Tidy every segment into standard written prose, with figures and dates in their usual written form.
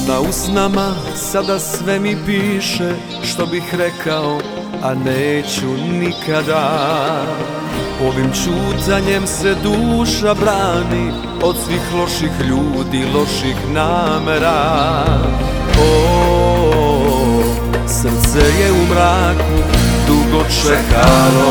Pesma u snama sada sve mi piše što bih rekao, a neću nikada. Ovim čutanjem se duša brani od svih loših ljudi, loših namera. Srce je u mraku dugo čekalo.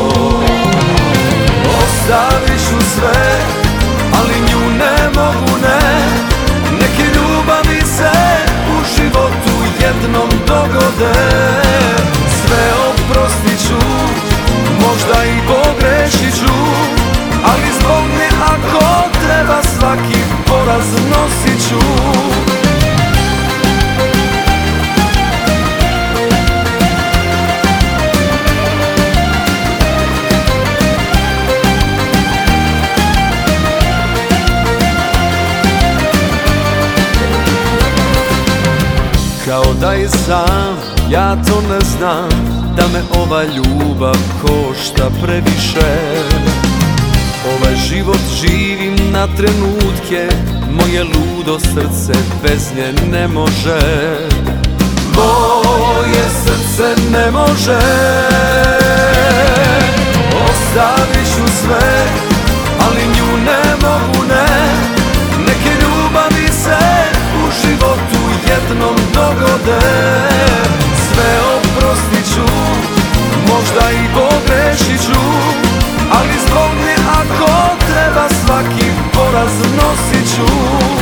Ostavit ću sve, ali nju ne mogu, ne. Neke ljubavi se u životu jednom dogode. Sve oprostit ću, možda i pogrešit ću, ali zbog nje ako treba svaki poraz nosit ću. Kao da je sam, ja to ne znam, da me ova ljubav košta previše. Ovaj život živim na trenutke, moje ludo srce bez nje ne može. Moje srce ne može. Ostavit ću sve, ali nju ne mogu, ne. Neke ljubavi se u životu jednom dogode. Sve oprostit ću, možda i pogrešit ću, ali zbog nje ako treba svaki poraz nosit ću.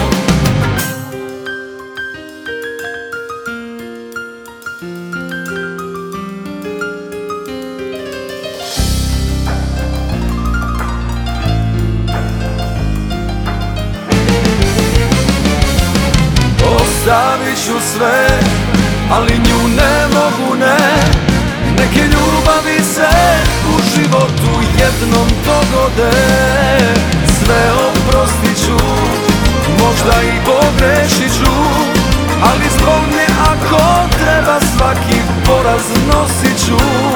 Ostavit ću sve, ali nju ne mogu, ne. Neke ljubavi se u životu jednom dogode. Sve oprostit ću, možda i pogrešit ću, ali zbog nje ako treba svaki poraz nosit ću.